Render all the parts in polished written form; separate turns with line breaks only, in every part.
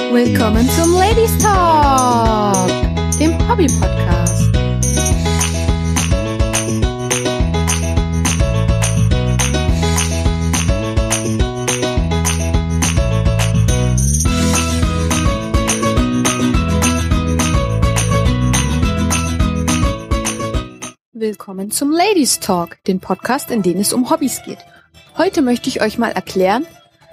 Willkommen zum Ladies Talk, dem Hobby-Podcast. Willkommen zum Ladies Talk, den Podcast, in dem es um Hobbys geht. Heute möchte ich euch mal erklären,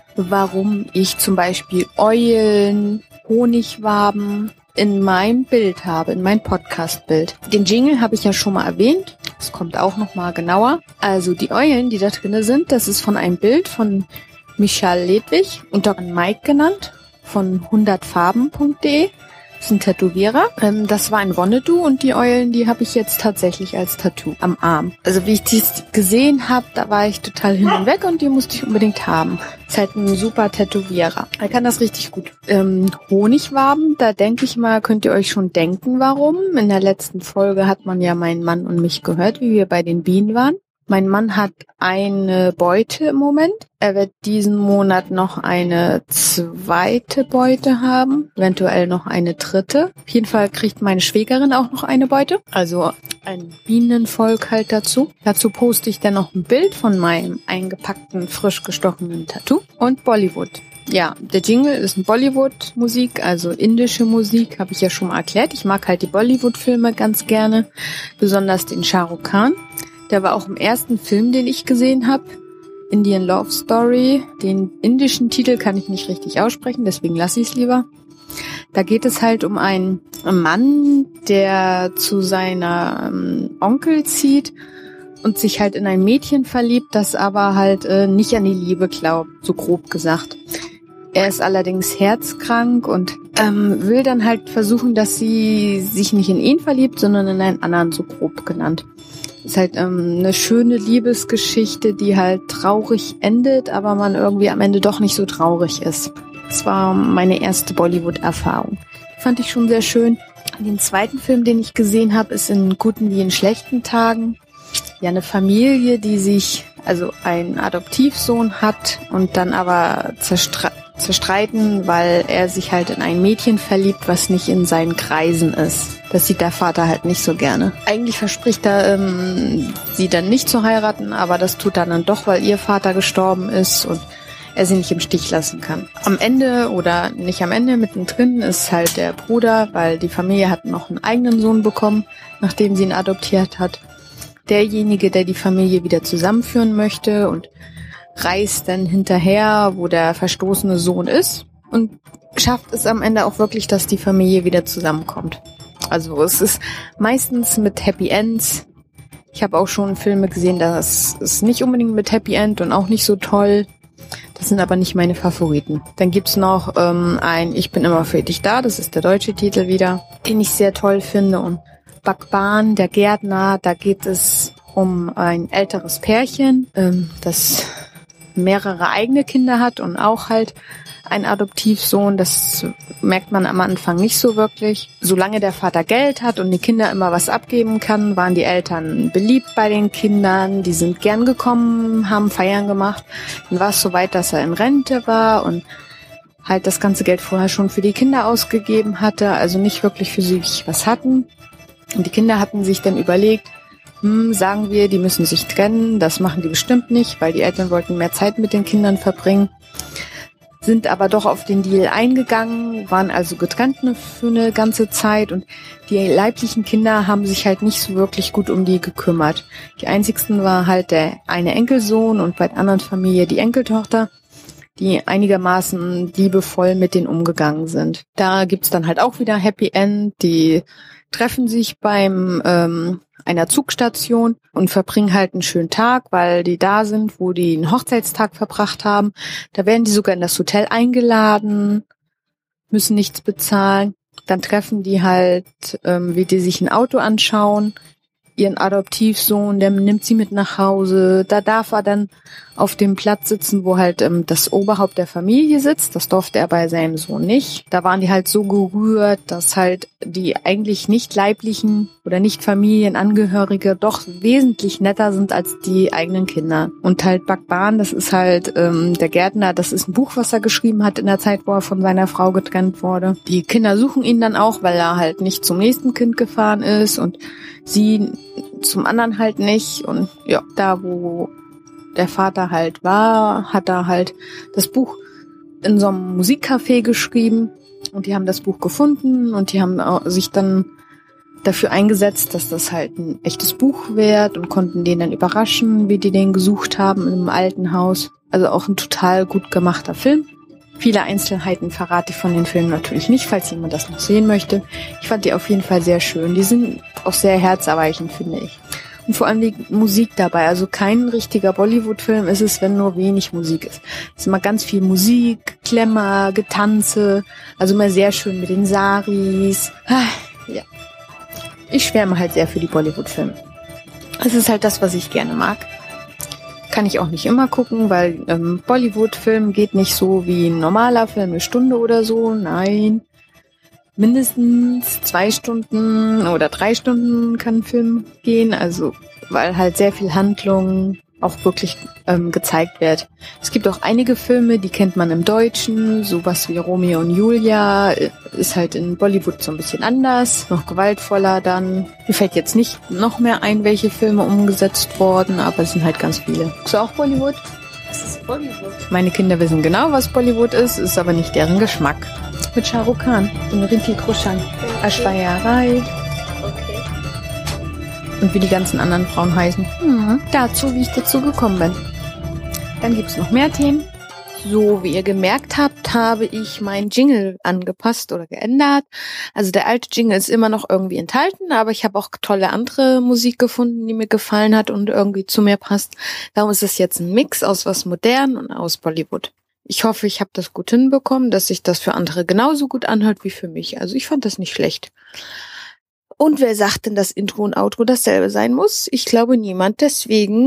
warum ich zum Beispiel Eulen, Honigwaben in meinem Bild habe, in meinem Podcast-Bild. Den Jingle habe ich ja schon mal erwähnt. Das kommt auch noch mal genauer. Also die Eulen, die da drin sind, das ist von einem Bild von Michael Ledwig und Dr. Mike genannt, von 100farben.de. Das ist ein Tätowierer. Das war ein Wonnedu und die Eulen, die habe ich jetzt tatsächlich als Tattoo am Arm. Also wie ich dies gesehen habe, da war ich total hin und weg und die musste ich unbedingt haben. Ist halt ein super Tätowierer. Er kann das richtig gut. Honigwaben, da denke ich mal, könnt ihr euch schon denken, warum. In der letzten Folge hat man ja meinen Mann und mich gehört, wie wir bei den Bienen waren. Mein Mann hat eine Beute im Moment. Er wird diesen Monat noch eine zweite Beute haben, eventuell noch eine dritte. Auf jeden Fall kriegt meine Schwägerin auch noch eine Beute, also ein Bienenvolk halt dazu. Dazu poste ich dann noch ein Bild von meinem eingepackten, frisch gestochenen Tattoo und Bollywood. Ja, der Jingle ist ein Bollywood-Musik, also indische Musik, habe ich ja schon mal erklärt. Ich mag halt die Bollywood-Filme ganz gerne, besonders den Shah Rukh Khan. Der war auch im ersten Film, den ich gesehen habe, Indian Love Story. Den indischen Titel kann ich nicht richtig aussprechen, deswegen lasse ich es lieber. Da geht es halt um einen Mann, der zu seiner Onkel zieht und sich halt in ein Mädchen verliebt, das aber halt nicht an die Liebe glaubt, so grob gesagt. Er ist allerdings herzkrank und will dann halt versuchen, dass sie sich nicht in ihn verliebt, sondern in einen anderen, so grob genannt. Ist halt eine schöne Liebesgeschichte, die halt traurig endet, aber man irgendwie am Ende doch nicht so traurig ist. Das war meine erste Bollywood-Erfahrung. Fand ich schon sehr schön. Den zweiten Film, den ich gesehen habe, ist in guten wie in schlechten Tagen. Ja, eine Familie, die sich, also einen Adoptivsohn hat und dann aber zerstreiten, weil er sich halt in ein Mädchen verliebt, was nicht in seinen Kreisen ist. Das sieht der Vater halt nicht so gerne. Eigentlich verspricht er, sie dann nicht zu heiraten, aber das tut er dann doch, weil ihr Vater gestorben ist und er sie nicht im Stich lassen kann. Am Ende oder nicht am Ende, mittendrin ist halt der Bruder, weil die Familie hat noch einen eigenen Sohn bekommen, nachdem sie ihn adoptiert hat. Derjenige, der die Familie wieder zusammenführen möchte und reist dann hinterher, wo der verstoßene Sohn ist und schafft es am Ende auch wirklich, dass die Familie wieder zusammenkommt. Also es ist meistens mit Happy Ends. Ich habe auch schon Filme gesehen, das ist nicht unbedingt mit Happy End und auch nicht so toll. Das sind aber nicht meine Favoriten. Dann gibt's noch ein Ich bin immer für dich da, das ist der deutsche Titel wieder, den ich sehr toll finde. Und Bhagwan, der Gärtner, da geht es um ein älteres Pärchen, das mehrere eigene Kinder hat und auch halt ein Adoptivsohn. Das merkt man am Anfang nicht so wirklich. Solange der Vater Geld hat und die Kinder immer was abgeben kann, waren die Eltern beliebt bei den Kindern. Die sind gern gekommen, haben Feiern gemacht. Dann war es so weit, dass er in Rente war und halt das ganze Geld vorher schon für die Kinder ausgegeben hatte, also nicht wirklich für sich was hatten. Und die Kinder hatten sich dann überlegt, sagen wir, die müssen sich trennen, das machen die bestimmt nicht, weil die Eltern wollten mehr Zeit mit den Kindern verbringen, sind aber doch auf den Deal eingegangen, waren also getrennt für eine ganze Zeit und die leiblichen Kinder haben sich halt nicht so wirklich gut um die gekümmert. Die einzigsten war halt der eine Enkelsohn und bei der anderen Familie die Enkeltochter, die einigermaßen liebevoll mit denen umgegangen sind. Da gibt's dann halt auch wieder Happy End, die treffen sich beim einer Zugstation und verbringen halt einen schönen Tag, weil die da sind, wo die einen Hochzeitstag verbracht haben. Da werden die sogar in das Hotel eingeladen, müssen nichts bezahlen. Dann treffen die halt, wie die sich ein Auto anschauen, ihren Adoptivsohn, der nimmt sie mit nach Hause. Da darf er dann auf dem Platz sitzen, wo halt das Oberhaupt der Familie sitzt. Das durfte er bei seinem Sohn nicht. Da waren die halt so gerührt, dass halt die eigentlich nicht leiblichen oder nicht Familienangehörige doch wesentlich netter sind als die eigenen Kinder. Und halt Bakban, das ist halt der Gärtner, das ist ein Buch, was er geschrieben hat in der Zeit, wo er von seiner Frau getrennt wurde. Die Kinder suchen ihn dann auch, weil er halt nicht zum nächsten Kind gefahren ist und sie zum anderen halt nicht. Und ja, da wo der Vater halt war, hat er halt das Buch in so einem Musikcafé geschrieben und die haben das Buch gefunden und die haben sich dann dafür eingesetzt, dass das halt ein echtes Buch wird und konnten den dann überraschen, wie die den gesucht haben in einem alten Haus. Also auch ein total gut gemachter Film. Viele Einzelheiten verrate ich von den Filmen natürlich nicht, falls jemand das noch sehen möchte. Ich fand die auf jeden Fall sehr schön. Die sind auch sehr herzerweichend, finde ich. Und vor allem die Musik dabei. Also kein richtiger Bollywood-Film ist es, wenn nur wenig Musik ist. Es ist immer ganz viel Musik, Klemmer, Getanze. Also immer sehr schön mit den Saris. Ja. Ich schwärme halt sehr für die Bollywood-Filme. Es ist halt das, was ich gerne mag. Kann ich auch nicht immer gucken, weil Bollywood-Film geht nicht so wie ein normaler Film, 1 Stunde oder so. Nein. Mindestens 2 Stunden oder 3 Stunden kann ein Film gehen, also weil halt sehr viel Handlung auch wirklich gezeigt wird. Es gibt auch einige Filme, die kennt man im Deutschen, sowas wie Romeo und Julia, ist halt in Bollywood so ein bisschen anders, noch gewaltvoller dann. Mir fällt jetzt nicht noch mehr ein, welche Filme umgesetzt wurden, aber es sind halt ganz viele. Ist auch Bollywood?
Was ist Bollywood?
Meine Kinder wissen genau, was Bollywood ist aber nicht deren Geschmack. Mit Shah Rukh Khan und Hrithik Roshan, Aishwarya Rai.
Okay.
Und wie die ganzen anderen Frauen heißen. Dazu, wie ich dazu gekommen bin. Dann gibt's noch mehr Themen. So, wie ihr gemerkt habt, habe ich meinen Jingle angepasst oder geändert. Also der alte Jingle ist immer noch irgendwie enthalten, aber ich habe auch tolle andere Musik gefunden, die mir gefallen hat und irgendwie zu mir passt. Darum ist es jetzt ein Mix aus was modern und aus Bollywood. Ich hoffe, ich habe das gut hinbekommen, dass sich das für andere genauso gut anhört wie für mich. Also ich fand das nicht schlecht. Und wer sagt denn, dass Intro und Outro dasselbe sein muss? Ich glaube niemand. Deswegen,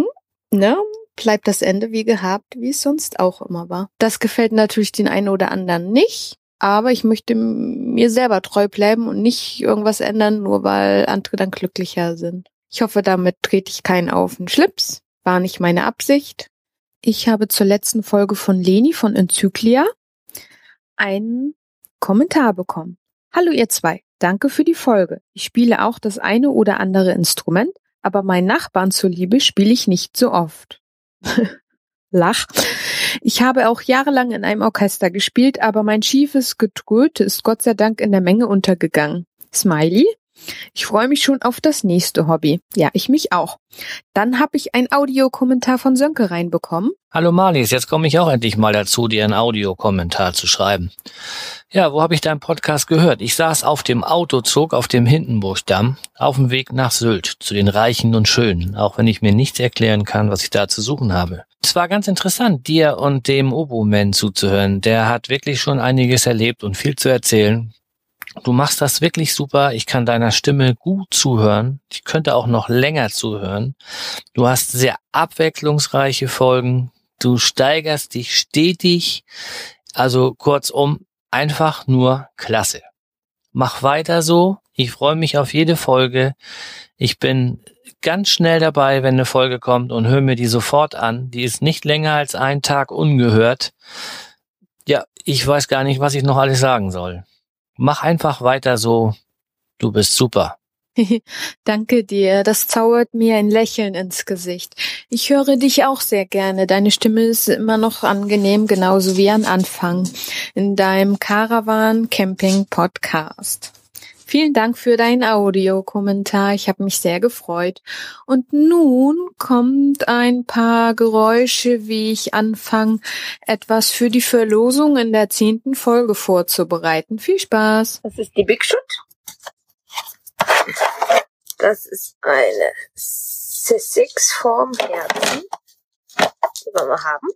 bleibt das Ende wie gehabt, wie es sonst auch immer war. Das gefällt natürlich den einen oder anderen nicht, aber ich möchte mir selber treu bleiben und nicht irgendwas ändern, nur weil andere dann glücklicher sind. Ich hoffe, damit trete ich keinen auf den Schlips. War nicht meine Absicht. Ich habe zur letzten Folge von Leni von Enzyklia einen Kommentar bekommen. Hallo ihr zwei, danke für die Folge. Ich spiele auch das eine oder andere Instrument, aber meinen Nachbarn zuliebe spiele ich nicht so oft. Lach. Ich habe auch jahrelang in einem Orchester gespielt, aber mein schiefes Getröte ist Gott sei Dank in der Menge untergegangen. Smiley. Ich freue mich schon auf das nächste Hobby. Ja, ich mich auch. Dann habe ich einen Audiokommentar von Sönke reinbekommen.
Hallo Marlies, jetzt komme ich auch endlich mal dazu, dir einen Audiokommentar zu schreiben. Ja, wo habe ich deinen Podcast gehört? Ich saß auf dem Autozug auf dem Hindenburgdamm auf dem Weg nach Sylt, zu den Reichen und Schönen, auch wenn ich mir nichts erklären kann, was ich da zu suchen habe. Es war ganz interessant, dir und dem Oboman zuzuhören. Der hat wirklich schon einiges erlebt und viel zu erzählen. Du machst das wirklich super. Ich kann deiner Stimme gut zuhören. Ich könnte auch noch länger zuhören. Du hast sehr abwechslungsreiche Folgen. Du steigerst dich stetig. Also kurzum, einfach nur klasse. Mach weiter so. Ich freue mich auf jede Folge. Ich bin ganz schnell dabei, wenn eine Folge kommt und höre mir die sofort an. Die ist nicht länger als einen Tag ungehört. Ja, ich weiß gar nicht, was ich noch alles sagen soll. Mach einfach weiter so. Du bist super.
Danke dir. Das zaubert mir ein Lächeln ins Gesicht. Ich höre dich auch sehr gerne. Deine Stimme ist immer noch angenehm, genauso wie am Anfang in deinem Caravan-Camping-Podcast. Vielen Dank für deinen Audiokommentar. Ich habe mich sehr gefreut. Und nun kommt ein paar Geräusche, wie ich anfange, etwas für die Verlosung in der 10. Folge vorzubereiten. Viel Spaß!
Das ist die Big Shot. Das ist eine C6-Form Herzen, die wir mal haben.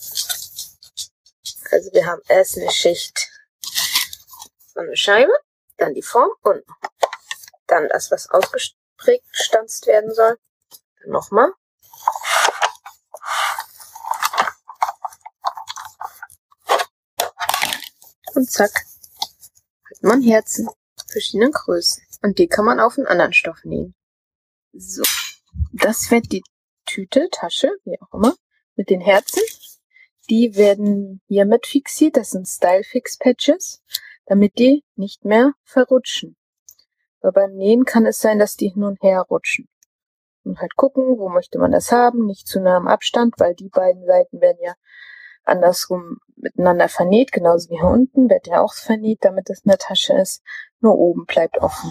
Also wir haben erst eine Schicht von der Scheibe Dann die Form und dann das, was ausgeprägt stanzt werden soll. Dann nochmal. Und zack, hat man Herzen verschiedenen Größen. Und die kann man auf einen anderen Stoff nähen. So, das wird die Tüte, Tasche, wie auch immer, mit den Herzen. Die werden hiermit fixiert. Das sind Style-Fix-Patches, damit die nicht mehr verrutschen. Weil beim Nähen kann es sein, dass die hin und her rutschen. Und halt gucken, wo möchte man das haben, nicht zu nah am Abstand, weil die beiden Seiten werden ja andersrum miteinander vernäht, genauso wie hier unten wird ja auch vernäht, damit es in der Tasche ist. Nur oben bleibt offen.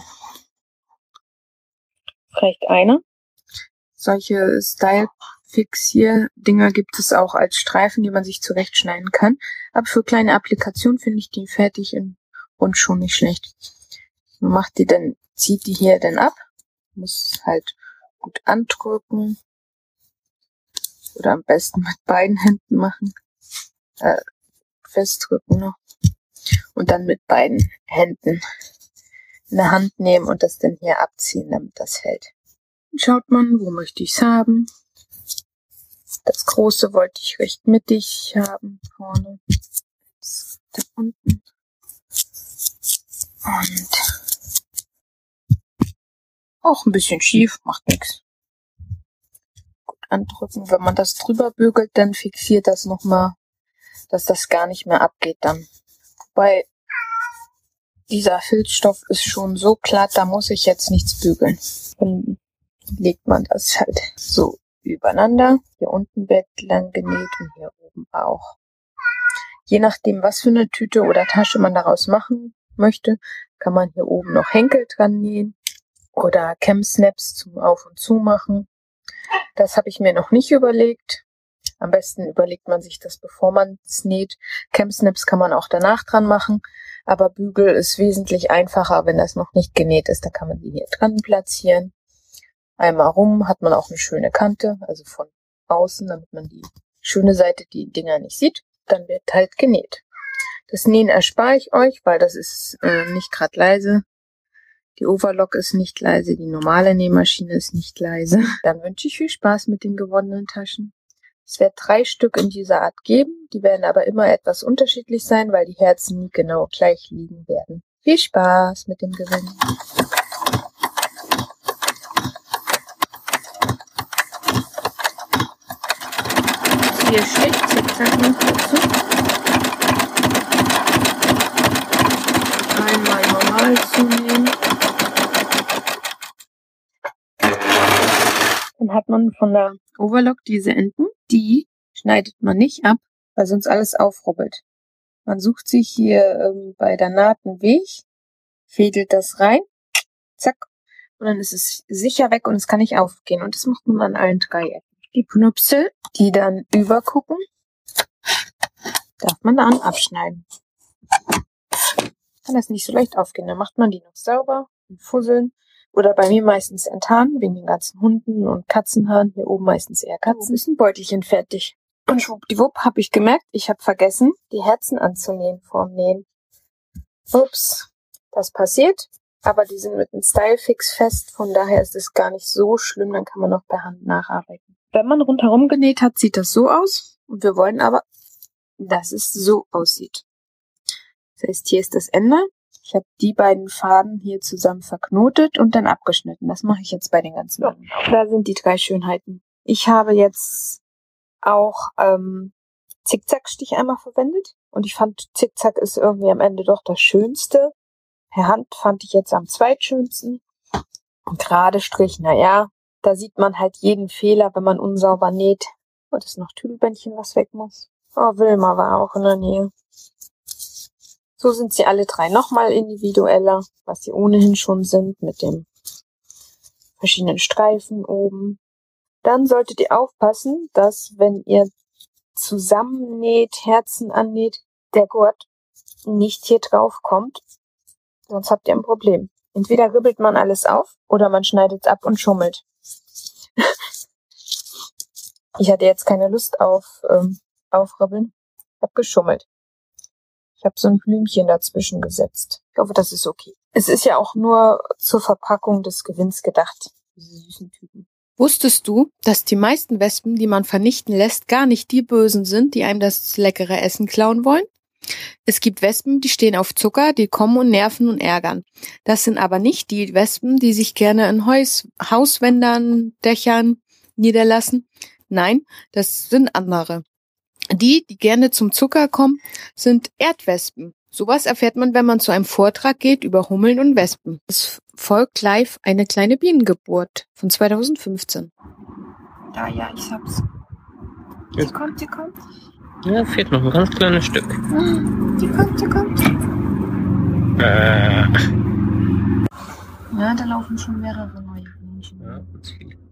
Reicht eine. Solche Style-Fixier-Dinger gibt es auch als Streifen, die man sich zurechtschneiden kann. Aber für kleine Applikationen finde ich die fertig und schon nicht schlecht. Man macht die dann, zieht die hier dann ab, muss halt gut andrücken oder am besten mit beiden Händen machen. Festdrücken noch und dann mit beiden Händen in der Hand nehmen und das dann hier abziehen, damit das hält. Dann schaut man, wo möchte ich es haben. Das große wollte ich recht mittig haben, vorne, da unten und auch ein bisschen schief, macht nichts. Gut andrücken, wenn man das drüber bügelt, dann fixiert das nochmal, dass das gar nicht mehr abgeht dann. Wobei dieser Filzstoff ist schon so glatt, da muss ich jetzt nichts bügeln. Dann legt man das halt so übereinander. Hier unten wird lang genäht und hier oben auch. Je nachdem, was für eine Tüte oder Tasche man daraus machen möchte, kann man hier oben noch Henkel dran nähen oder Cam-Snaps zum Auf- und Zumachen. Das habe ich mir noch nicht überlegt. Am besten überlegt man sich das, bevor man es näht. Cam-Snaps kann man auch danach dran machen, aber Bügel ist wesentlich einfacher, wenn das noch nicht genäht ist. Da kann man die hier dran platzieren. Einmal rum hat man auch eine schöne Kante, also von außen, damit man die schöne Seite, die Dinger nicht sieht. Dann wird halt genäht. Das Nähen erspare ich euch, weil das ist nicht gerade leise. Die Overlock ist nicht leise, die normale Nähmaschine ist nicht leise. Dann wünsche ich viel Spaß mit den gewonnenen Taschen. Es wird 3 Stück in dieser Art geben, die werden aber immer etwas unterschiedlich sein, weil die Herzen nie genau gleich liegen werden. Viel Spaß mit dem Gewinn! Hier steht Zickzack noch dazu. Einmal normal zunehmen. Dann hat man von der Overlock diese Enden. Die schneidet man nicht ab, weil sonst alles aufrubbelt. Man sucht sich hier bei der Naht einen Weg, fädelt das rein, zack, und dann ist es sicher weg und es kann nicht aufgehen. Und das macht man an allen 3 Ecken. Die Pnupsel, die dann übergucken, darf man dann abschneiden. Kann das nicht so leicht aufgehen. Dann macht man die noch sauber und fusseln. Oder bei mir meistens enttarnen, wegen den ganzen Hunden und Katzenhaaren. Hier oben meistens eher Katzen. Ist ein Beutelchen fertig. Und schwuppdiwupp habe ich gemerkt, ich habe vergessen, die Herzen anzunähen vorm Nähen. Ups, das passiert. Aber die sind mit einem Style-Fix fest. Von daher ist es gar nicht so schlimm. Dann kann man noch per Hand nacharbeiten. Wenn man rundherum genäht hat, sieht das so aus. Und wir wollen aber, dass es so aussieht. Das heißt, hier ist das Ende. Ich habe die beiden Faden hier zusammen verknotet und dann abgeschnitten. Das mache ich jetzt bei den ganzen anderen. Da sind die 3 Schönheiten. Ich habe jetzt auch Zickzackstich einmal verwendet. Und ich fand, Zickzack ist irgendwie am Ende doch das Schönste. Per Hand fand ich jetzt am zweitschönsten. Und gerade Strich, naja, da sieht man halt jeden Fehler, wenn man unsauber näht. Oh, das ist noch Tüdelbändchen, was weg muss. Oh, Wilma war auch in der Nähe. So sind sie alle 3 nochmal individueller, was sie ohnehin schon sind, mit den verschiedenen Streifen oben. Dann solltet ihr aufpassen, dass wenn ihr zusammennäht, Herzen annäht, der Gurt nicht hier drauf kommt. Sonst habt ihr ein Problem. Entweder ribbelt man alles auf oder man schneidet es ab und schummelt. Ich hatte jetzt keine Lust auf Aufribbeln. Ich habe geschummelt. Ich habe so ein Blümchen dazwischen gesetzt. Ich hoffe, das ist okay. Es ist ja auch nur zur Verpackung des Gewinns gedacht, diese süßen Typen.
Wusstest du, dass die meisten Wespen, die man vernichten lässt, gar nicht die Bösen sind, die einem das leckere Essen klauen wollen? Es gibt Wespen, die stehen auf Zucker, die kommen und nerven und ärgern. Das sind aber nicht die Wespen, die sich gerne in Hauswändern, Dächern niederlassen. Nein, das sind andere. Die gerne zum Zucker kommen, sind Erdwespen. Sowas erfährt man, wenn man zu einem Vortrag geht über Hummeln und Wespen. Es folgt live eine kleine Bienengeburt von 2015.
Ja, ich hab's. Sie kommt.
Ja, fehlt noch ein ganz kleines Stück.
Die kommt. Ja, da laufen schon mehrere neue Bienchen.
Ja,